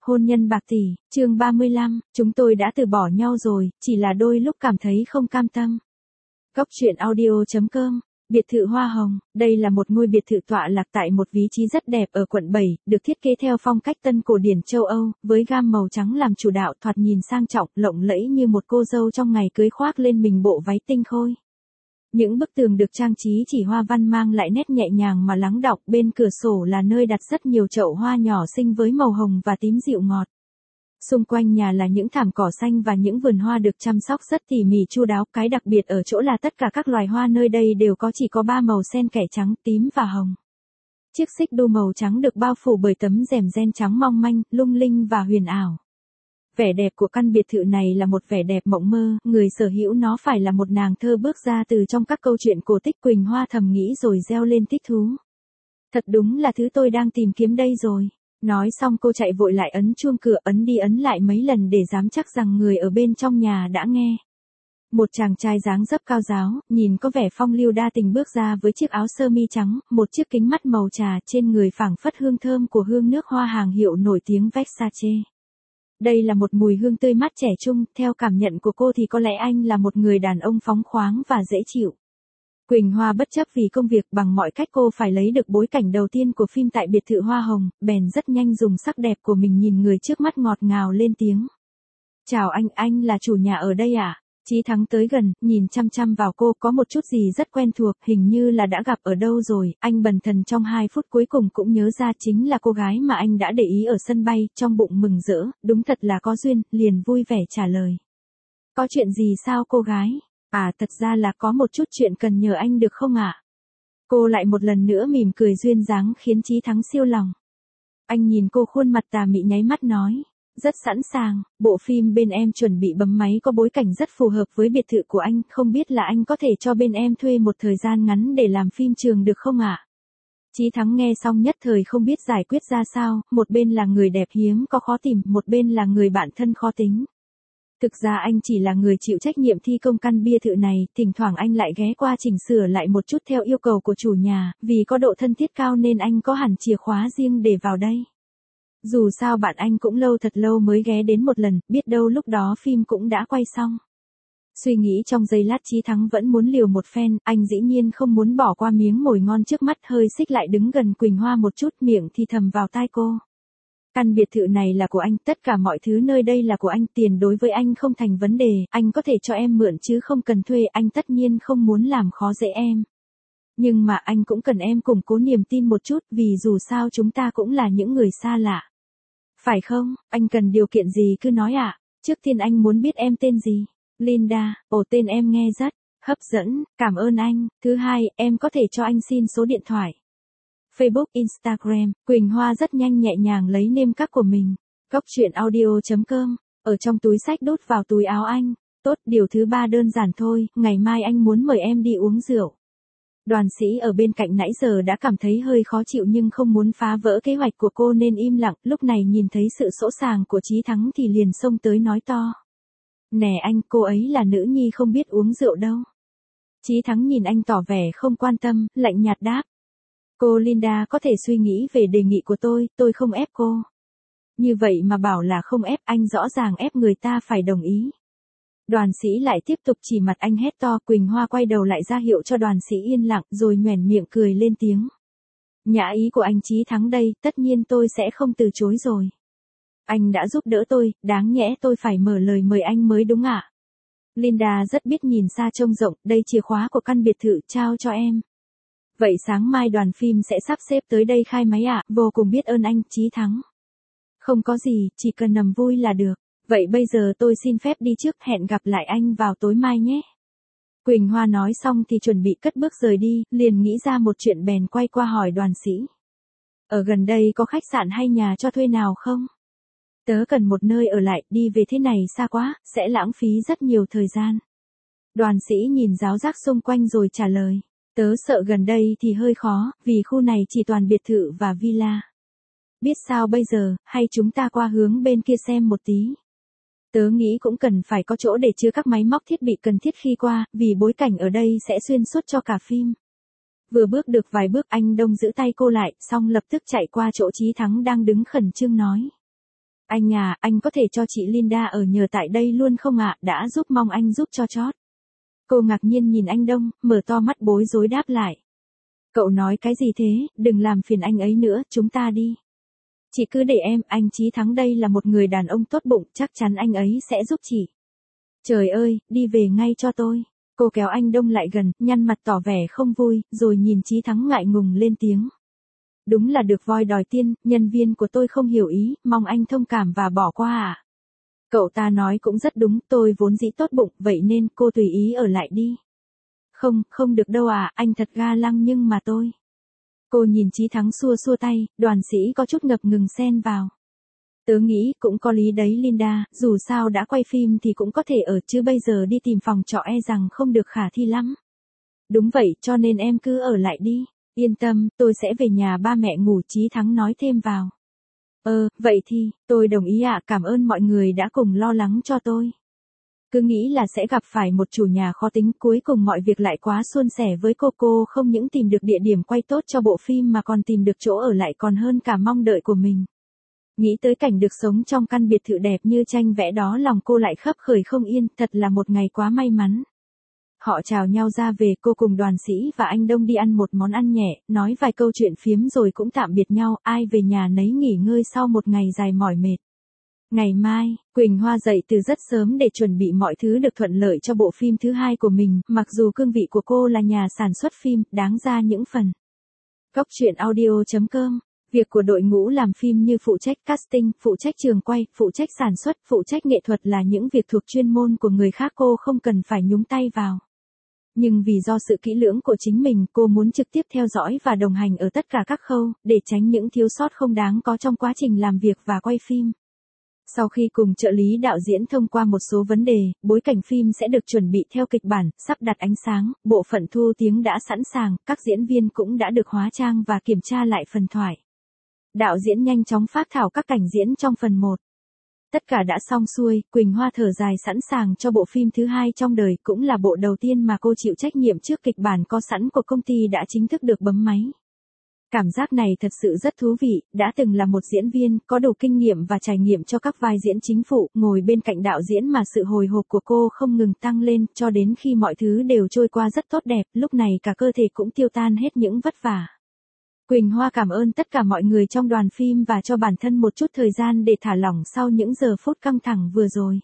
Hôn nhân bạc tỷ, chương 35, chúng tôi đã từ bỏ nhau rồi, chỉ là đôi lúc cảm thấy không cam tâm. Góc truyện audio.com, biệt thự Hoa Hồng, đây là một ngôi biệt thự tọa lạc tại một vị trí rất đẹp ở quận 7, được thiết kế theo phong cách tân cổ điển châu Âu, với gam màu trắng làm chủ đạo thoạt nhìn sang trọng, lộng lẫy như một cô dâu trong ngày cưới khoác lên mình bộ váy tinh khôi. Những bức tường được trang trí chỉ hoa văn mang lại nét nhẹ nhàng mà lắng đọng, bên cửa sổ là nơi đặt rất nhiều chậu hoa nhỏ xinh với màu hồng và tím dịu ngọt. Xung quanh nhà là những thảm cỏ xanh và những vườn hoa được chăm sóc rất tỉ mỉ chu đáo, cái đặc biệt ở chỗ là tất cả các loài hoa nơi đây đều chỉ có 3 màu xen kẽ trắng, tím và hồng. Chiếc xích đu màu trắng được bao phủ bởi tấm rèm ren trắng mong manh, lung linh và huyền ảo. Vẻ đẹp của căn biệt thự này là một vẻ đẹp mộng mơ, người sở hữu nó phải là một nàng thơ bước ra từ trong các câu chuyện cổ tích. Quỳnh Hoa thầm nghĩ rồi reo lên thích thú. Thật đúng là thứ tôi đang tìm kiếm đây rồi. Nói xong cô chạy vội lại ấn chuông cửa, ấn đi ấn lại mấy lần để dám chắc rằng người ở bên trong nhà đã nghe. Một chàng trai dáng dấp cao ráo, nhìn có vẻ phong lưu đa tình bước ra với chiếc áo sơ mi trắng, một chiếc kính mắt màu trà, trên người phảng phất hương thơm của hương nước hoa hàng hiệu nổi tiếng Versace. Đây là một mùi hương tươi mát trẻ trung, theo cảm nhận của cô thì có lẽ anh là một người đàn ông phóng khoáng và dễ chịu. Quỳnh Hoa bất chấp vì công việc, bằng mọi cách cô phải lấy được bối cảnh đầu tiên của phim tại biệt thự Hoa Hồng, bèn rất nhanh dùng sắc đẹp của mình nhìn người trước mắt ngọt ngào lên tiếng. Chào anh là chủ nhà ở đây à? Chí Thắng tới gần, nhìn chăm chăm vào cô, có một chút gì rất quen thuộc, hình như là đã gặp ở đâu rồi. Anh bần thần trong 2 phút cuối cùng cũng nhớ ra chính là cô gái mà anh đã để ý ở sân bay, trong bụng mừng rỡ, đúng thật là có duyên, liền vui vẻ trả lời. Có chuyện gì sao cô gái? À, thật ra là có một chút chuyện cần nhờ anh được không ạ? Cô lại một lần nữa mỉm cười duyên dáng khiến Chí Thắng siêu lòng. Anh nhìn cô khuôn mặt tà mị nháy mắt nói. Rất sẵn sàng, bộ phim bên em chuẩn bị bấm máy có bối cảnh rất phù hợp với biệt thự của anh, không biết là anh có thể cho bên em thuê một thời gian ngắn để làm phim trường được không ạ? Chí Thắng nghe xong nhất thời không biết giải quyết ra sao, một bên là người đẹp hiếm có khó tìm, một bên là người bạn thân khó tính. Thực ra anh chỉ là người chịu trách nhiệm thi công căn biệt thự này, thỉnh thoảng anh lại ghé qua chỉnh sửa lại một chút theo yêu cầu của chủ nhà, vì có độ thân thiết cao nên anh có hẳn chìa khóa riêng để vào đây. Dù sao bạn anh cũng thật lâu mới ghé đến một lần, biết đâu lúc đó phim cũng đã quay xong. Suy nghĩ trong giây lát Chí Thắng vẫn muốn liều một phen, anh dĩ nhiên không muốn bỏ qua miếng mồi ngon trước mắt, hơi xích lại đứng gần Quỳnh Hoa một chút, miệng thì thầm vào tai cô. Căn biệt thự này là của anh, tất cả mọi thứ nơi đây là của anh, tiền đối với anh không thành vấn đề, anh có thể cho em mượn chứ không cần thuê, anh tất nhiên không muốn làm khó dễ em. Nhưng mà anh cũng cần em củng cố niềm tin một chút, vì dù sao chúng ta cũng là những người xa lạ. Phải không, anh cần điều kiện gì cứ nói ạ. Trước tiên anh muốn biết em tên gì. Linda, tên em nghe rất hấp dẫn, cảm ơn anh. Thứ hai, em có thể cho anh xin số điện thoại. Facebook, Instagram, Quỳnh Hoa rất nhanh nhẹ nhàng lấy name các của mình. Góc truyện audio.com, ở trong túi xách đút vào túi áo anh. Tốt, điều thứ 3 đơn giản thôi, ngày mai anh muốn mời em đi uống rượu. Đoàn Sĩ ở bên cạnh nãy giờ đã cảm thấy hơi khó chịu nhưng không muốn phá vỡ kế hoạch của cô nên im lặng, lúc này nhìn thấy sự sỗ sàng của Chí Thắng thì liền xông tới nói to. Nè anh, cô ấy là nữ nhi không biết uống rượu đâu. Chí Thắng nhìn anh tỏ vẻ không quan tâm, lạnh nhạt đáp. Cô Linda có thể suy nghĩ về đề nghị của tôi không ép cô. Như vậy mà bảo là không ép, anh rõ ràng ép người ta phải đồng ý. Đoàn Sĩ lại tiếp tục chỉ mặt anh hét to. Quỳnh Hoa quay đầu lại ra hiệu cho Đoàn Sĩ yên lặng rồi nhoẻn miệng cười lên tiếng. Nhã ý của anh Chí Thắng đây, tất nhiên tôi sẽ không từ chối rồi. Anh đã giúp đỡ tôi, đáng nhẽ tôi phải mở lời mời anh mới đúng ạ. Linda rất biết nhìn xa trông rộng, đây chìa khóa của căn biệt thự, trao cho em. Vậy sáng mai đoàn phim sẽ sắp xếp tới đây khai máy ạ, vô cùng biết ơn anh Chí Thắng. Không có gì, chỉ cần nằm vui là được. Vậy bây giờ tôi xin phép đi trước, hẹn gặp lại anh vào tối mai nhé. Quỳnh Hoa nói xong thì chuẩn bị cất bước rời đi, liền nghĩ ra một chuyện bèn quay qua hỏi Đoàn Sĩ. Ở gần đây có khách sạn hay nhà cho thuê nào không? Tớ cần một nơi ở lại, đi về thế này xa quá, sẽ lãng phí rất nhiều thời gian. Đoàn Sĩ nhìn ráo rác xung quanh rồi trả lời. Tớ sợ gần đây thì hơi khó, vì khu này chỉ toàn biệt thự và villa. Biết sao bây giờ, hay chúng ta qua hướng bên kia xem một tí. Tớ nghĩ cũng cần phải có chỗ để chứa các máy móc thiết bị cần thiết khi qua, vì bối cảnh ở đây sẽ xuyên suốt cho cả phim. Vừa bước được vài bước anh Đông giữ tay cô lại, xong lập tức chạy qua chỗ Chí Thắng đang đứng khẩn trương nói. Anh à, anh có thể cho chị Linda ở nhờ tại đây luôn không ạ, đã giúp mong anh giúp cho chót. Cô ngạc nhiên nhìn anh Đông, mở to mắt bối rối đáp lại. Cậu nói cái gì thế, đừng làm phiền anh ấy nữa, chúng ta đi. Chị cứ để em, anh Chí Thắng đây là một người đàn ông tốt bụng, chắc chắn anh ấy sẽ giúp chị. Trời ơi, đi về ngay cho tôi. Cô kéo anh Đông lại gần, nhăn mặt tỏ vẻ không vui, rồi nhìn Chí Thắng ngại ngùng lên tiếng. Đúng là được voi đòi tiên, nhân viên của tôi không hiểu ý, mong anh thông cảm và bỏ qua ạ. Cậu ta nói cũng rất đúng, tôi vốn dĩ tốt bụng, vậy nên cô tùy ý ở lại đi. Không được đâu à, anh thật ga lăng nhưng mà tôi. Cô nhìn Chí Thắng xua xua tay, đoàn sĩ có chút ngập ngừng xen vào. Tớ nghĩ cũng có lý đấy Linda, dù sao đã quay phim thì cũng có thể ở chứ bây giờ đi tìm phòng trọ e rằng không được khả thi lắm. Đúng vậy, cho nên em cứ ở lại đi. Yên tâm, tôi sẽ về nhà ba mẹ ngủ, Chí Thắng nói thêm vào. Vậy thì, tôi đồng ý ạ, cảm ơn mọi người đã cùng lo lắng cho tôi. Cứ nghĩ là sẽ gặp phải một chủ nhà khó tính, cuối cùng mọi việc lại quá suôn sẻ với cô không những tìm được địa điểm quay tốt cho bộ phim mà còn tìm được chỗ ở lại còn hơn cả mong đợi của mình. Nghĩ tới cảnh được sống trong căn biệt thự đẹp như tranh vẽ đó lòng cô lại khấp khởi không yên, thật là một ngày quá may mắn. Họ chào nhau ra về, cô cùng đoàn sĩ và anh Đông đi ăn một món ăn nhẹ, nói vài câu chuyện phiếm rồi cũng tạm biệt nhau, ai về nhà nấy nghỉ ngơi sau một ngày dài mỏi mệt. Ngày mai, Quỳnh Hoa dậy từ rất sớm để chuẩn bị mọi thứ được thuận lợi cho bộ phim thứ hai của mình, mặc dù cương vị của cô là nhà sản xuất phim, đáng ra những phần. Góc truyện audio.com. Việc của đội ngũ làm phim như phụ trách casting, phụ trách trường quay, phụ trách sản xuất, phụ trách nghệ thuật là những việc thuộc chuyên môn của người khác, cô không cần phải nhúng tay vào. Nhưng vì do sự kỹ lưỡng của chính mình, cô muốn trực tiếp theo dõi và đồng hành ở tất cả các khâu, để tránh những thiếu sót không đáng có trong quá trình làm việc và quay phim. Sau khi cùng trợ lý đạo diễn thông qua một số vấn đề, bối cảnh phim sẽ được chuẩn bị theo kịch bản, sắp đặt ánh sáng, bộ phận thu tiếng đã sẵn sàng, các diễn viên cũng đã được hóa trang và kiểm tra lại phần thoại. Đạo diễn nhanh chóng phác thảo các cảnh diễn trong phần 1. Tất cả đã xong xuôi, Quỳnh Hoa thở dài sẵn sàng cho bộ phim thứ hai trong đời, cũng là bộ đầu tiên mà cô chịu trách nhiệm trước kịch bản có sẵn của công ty đã chính thức được bấm máy. Cảm giác này thật sự rất thú vị, đã từng là một diễn viên, có đủ kinh nghiệm và trải nghiệm cho các vai diễn chính phụ, ngồi bên cạnh đạo diễn mà sự hồi hộp của cô không ngừng tăng lên, cho đến khi mọi thứ đều trôi qua rất tốt đẹp, lúc này cả cơ thể cũng tiêu tan hết những vất vả. Quỳnh Hoa cảm ơn tất cả mọi người trong đoàn phim và cho bản thân một chút thời gian để thả lỏng sau những giờ phút căng thẳng vừa rồi.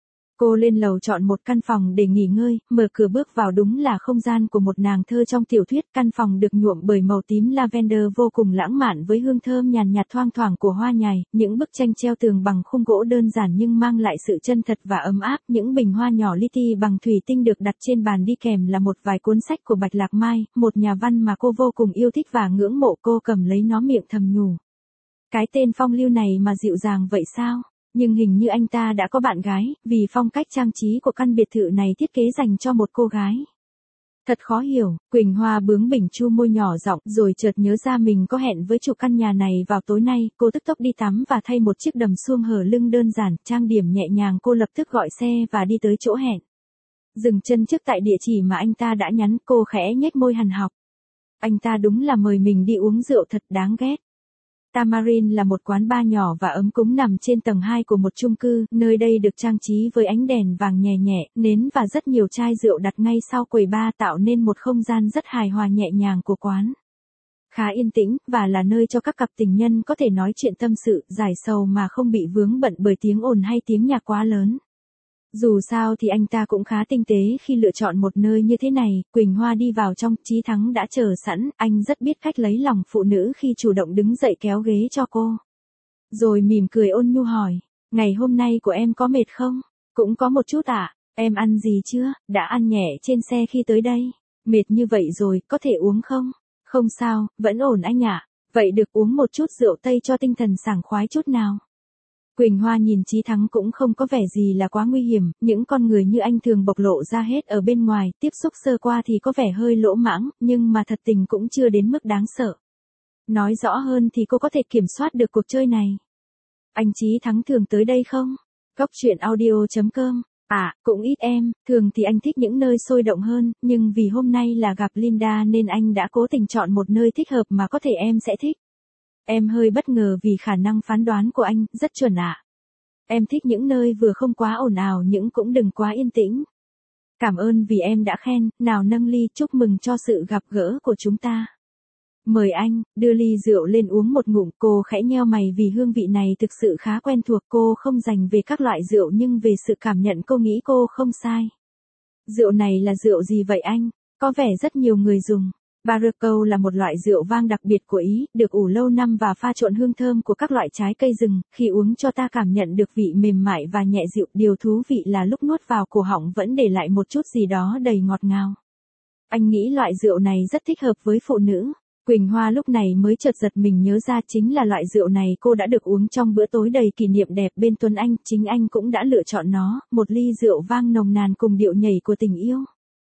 Cô lên lầu chọn một căn phòng để nghỉ ngơi, mở cửa bước vào đúng là không gian của một nàng thơ trong tiểu thuyết, căn phòng được nhuộm bởi màu tím lavender vô cùng lãng mạn với hương thơm nhàn nhạt thoang thoảng của hoa nhài, những bức tranh treo tường bằng khung gỗ đơn giản nhưng mang lại sự chân thật và ấm áp, những bình hoa nhỏ li ti bằng thủy tinh được đặt trên bàn đi kèm là một vài cuốn sách của Bạch Lạc Mai, một nhà văn mà cô vô cùng yêu thích và ngưỡng mộ, cô cầm lấy nó miệng thầm nhủ. Cái tên Phong Lưu này mà dịu dàng vậy sao? Nhưng hình như anh ta đã có bạn gái, vì phong cách trang trí của căn biệt thự này thiết kế dành cho một cô gái. Thật khó hiểu, Quỳnh Hoa bướng bỉnh chu môi nhỏ giọng rồi chợt nhớ ra mình có hẹn với chủ căn nhà này vào tối nay, cô tức tốc đi tắm và thay một chiếc đầm suông hở lưng đơn giản, trang điểm nhẹ nhàng, cô lập tức gọi xe và đi tới chỗ hẹn. Dừng chân trước tại địa chỉ mà anh ta đã nhắn, cô khẽ nhếch môi hằn học. Anh ta đúng là mời mình đi uống rượu thật đáng ghét. Tamarin là một quán bar nhỏ và ấm cúng nằm trên tầng 2 của một chung cư, nơi đây được trang trí với ánh đèn vàng nhẹ nhẹ, nến và rất nhiều chai rượu đặt ngay sau quầy bar tạo nên một không gian rất hài hòa nhẹ nhàng của quán. Khá yên tĩnh, và là nơi cho các cặp tình nhân có thể nói chuyện tâm sự, giải sầu mà không bị vướng bận bởi tiếng ồn hay tiếng nhạc quá lớn. Dù sao thì anh ta cũng khá tinh tế khi lựa chọn một nơi như thế này, Quỳnh Hoa đi vào trong, Chí Thắng đã chờ sẵn, anh rất biết cách lấy lòng phụ nữ khi chủ động đứng dậy kéo ghế cho cô. Rồi mỉm cười ôn nhu hỏi, ngày hôm nay của em có mệt không? Cũng có một chút ạ, em ăn gì chưa? Đã ăn nhẹ trên xe khi tới đây. Mệt như vậy rồi, có thể uống không? Không sao, vẫn ổn anh ạ. Vậy được uống một chút rượu Tây cho tinh thần sảng khoái chút nào. Quỳnh Hoa nhìn Chí Thắng cũng không có vẻ gì là quá nguy hiểm, những con người như anh thường bộc lộ ra hết ở bên ngoài, tiếp xúc sơ qua thì có vẻ hơi lỗ mãng, nhưng mà thật tình cũng chưa đến mức đáng sợ. Nói rõ hơn thì cô có thể kiểm soát được cuộc chơi này. Anh Chí Thắng thường tới đây không? Góc truyện audio.com. Cũng ít em, thường thì anh thích những nơi sôi động hơn, nhưng vì hôm nay là gặp Linda nên anh đã cố tình chọn một nơi thích hợp mà có thể em sẽ thích. Em hơi bất ngờ vì khả năng phán đoán của anh, rất chuẩn ạ. Em thích những nơi vừa không quá ồn ào nhưng cũng đừng quá yên tĩnh. Cảm ơn vì em đã khen, nào nâng ly chúc mừng cho sự gặp gỡ của chúng ta. Mời anh, đưa ly rượu lên uống một ngụm. Cô khẽ nheo mày vì hương vị này thực sự khá quen thuộc. Cô không dành về các loại rượu nhưng về sự cảm nhận cô nghĩ cô không sai. Rượu này là rượu gì vậy anh? Có vẻ rất nhiều người dùng. Barraco là một loại rượu vang đặc biệt của Ý, được ủ lâu năm và pha trộn hương thơm của các loại trái cây rừng, khi uống cho ta cảm nhận được vị mềm mại và nhẹ dịu. Điều thú vị là lúc nuốt vào cổ họng vẫn để lại một chút gì đó đầy ngọt ngào. Anh nghĩ loại rượu này rất thích hợp với phụ nữ. Quỳnh Hoa lúc này mới chợt giật mình nhớ ra chính là loại rượu này cô đã được uống trong bữa tối đầy kỷ niệm đẹp bên Tuấn Anh, chính anh cũng đã lựa chọn nó, một ly rượu vang nồng nàn cùng điệu nhảy của tình yêu.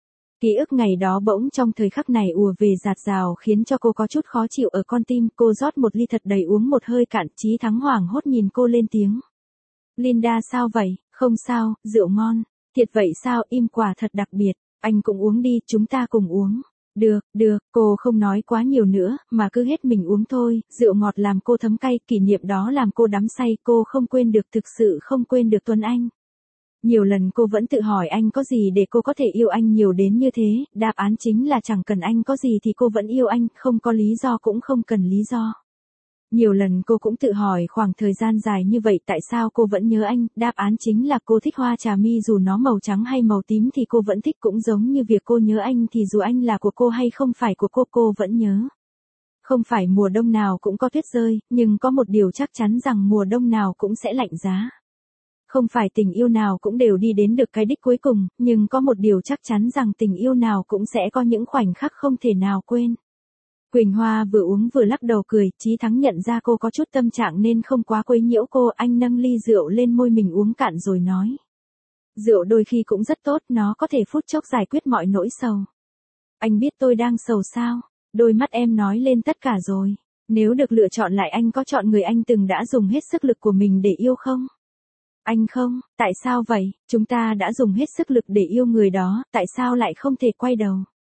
Ký ức ngày đó bỗng trong thời khắc này ùa về dạt dào khiến cho cô có chút khó chịu ở con tim. Cô rót một ly thật đầy uống một hơi cạn. Chí Thắng hoảng hốt nhìn cô lên tiếng. Linda sao vậy? Không sao, rượu ngon. Thiệt vậy sao? Im, quả thật đặc biệt. Anh cũng uống đi, chúng ta cùng uống. Được, cô không nói quá nhiều nữa, mà cứ hết mình uống thôi. Rượu ngọt làm cô thấm cay, kỷ niệm đó làm cô đắm say. Cô không quên được, thực sự không quên được Tuấn Anh. Nhiều lần cô vẫn tự hỏi anh có gì để cô có thể yêu anh nhiều đến như thế, đáp án chính là chẳng cần anh có gì thì cô vẫn yêu anh, không có lý do cũng không cần lý do. Nhiều lần cô cũng tự hỏi khoảng thời gian dài như vậy tại sao cô vẫn nhớ anh, đáp án chính là cô thích hoa trà mi dù nó màu trắng hay màu tím thì cô vẫn thích, cũng giống như việc cô nhớ anh thì dù anh là của cô hay không phải của cô vẫn nhớ. Không phải mùa đông nào cũng có tuyết rơi, nhưng có một điều chắc chắn rằng mùa đông nào cũng sẽ lạnh giá. Không phải tình yêu nào cũng đều đi đến được cái đích cuối cùng, nhưng có một điều chắc chắn rằng tình yêu nào cũng sẽ có những khoảnh khắc không thể nào quên. Quỳnh Hoa vừa uống vừa lắc đầu cười. Chí Thắng nhận ra cô có chút tâm trạng nên không quá quấy nhiễu cô. Anh nâng ly rượu lên môi mình uống cạn rồi nói. Rượu đôi khi cũng rất tốt, nó có thể phút chốc giải quyết mọi nỗi sầu. Anh biết tôi đang sầu sao? Đôi mắt em nói lên tất cả rồi. Nếu được lựa chọn lại anh có chọn người anh từng đã dùng hết sức lực của mình để yêu không? Anh không, tại sao vậy? Chúng ta đã dùng hết sức lực để yêu người đó, tại sao lại không thể quay đầu?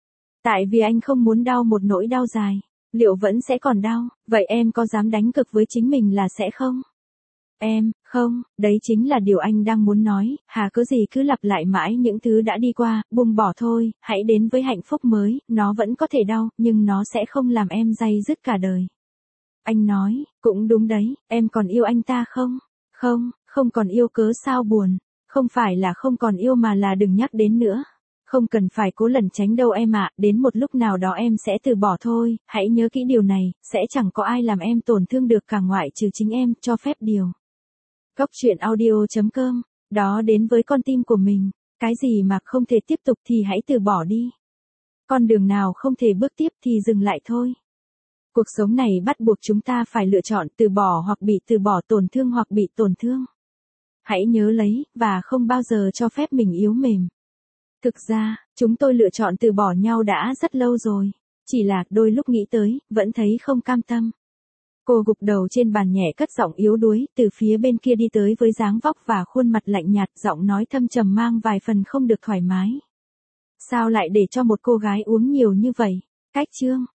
Tại vì anh không muốn đau một nỗi đau dài. Liệu vẫn sẽ còn đau, vậy em có dám đánh cược với chính mình là sẽ không? Em, không, đấy chính là điều anh đang muốn nói, hà cứ gì cứ lặp lại mãi những thứ đã đi qua, buông bỏ thôi, hãy đến với hạnh phúc mới, nó vẫn có thể đau, nhưng nó sẽ không làm em day dứt cả đời. Anh nói, cũng đúng đấy, em còn yêu anh ta không? Không còn yêu cớ sao buồn, không phải là không còn yêu mà là đừng nhắc đến nữa. Không cần phải cố lẩn tránh đâu em ạ, đến một lúc nào đó em sẽ từ bỏ thôi, hãy nhớ kỹ điều này, sẽ chẳng có ai làm em tổn thương được cả ngoại trừ chính em, cho phép điều. Góc truyện audio.com, đó đến với con tim của mình, cái gì mà không thể tiếp tục thì hãy từ bỏ đi. Con đường nào không thể bước tiếp thì dừng lại thôi. Cuộc sống này bắt buộc chúng ta phải lựa chọn từ bỏ hoặc bị từ bỏ, tổn thương hoặc bị tổn thương. Hãy nhớ lấy, và không bao giờ cho phép mình yếu mềm. Thực ra, chúng tôi lựa chọn từ bỏ nhau đã rất lâu rồi. Chỉ là đôi lúc nghĩ tới, vẫn thấy không cam tâm. Cô gục đầu trên bàn nhẹ cất giọng yếu đuối, từ phía bên kia đi tới với dáng vóc và khuôn mặt lạnh nhạt, giọng nói thâm trầm mang vài phần không được thoải mái. Sao lại để cho một cô gái uống nhiều như vậy? Cách chương.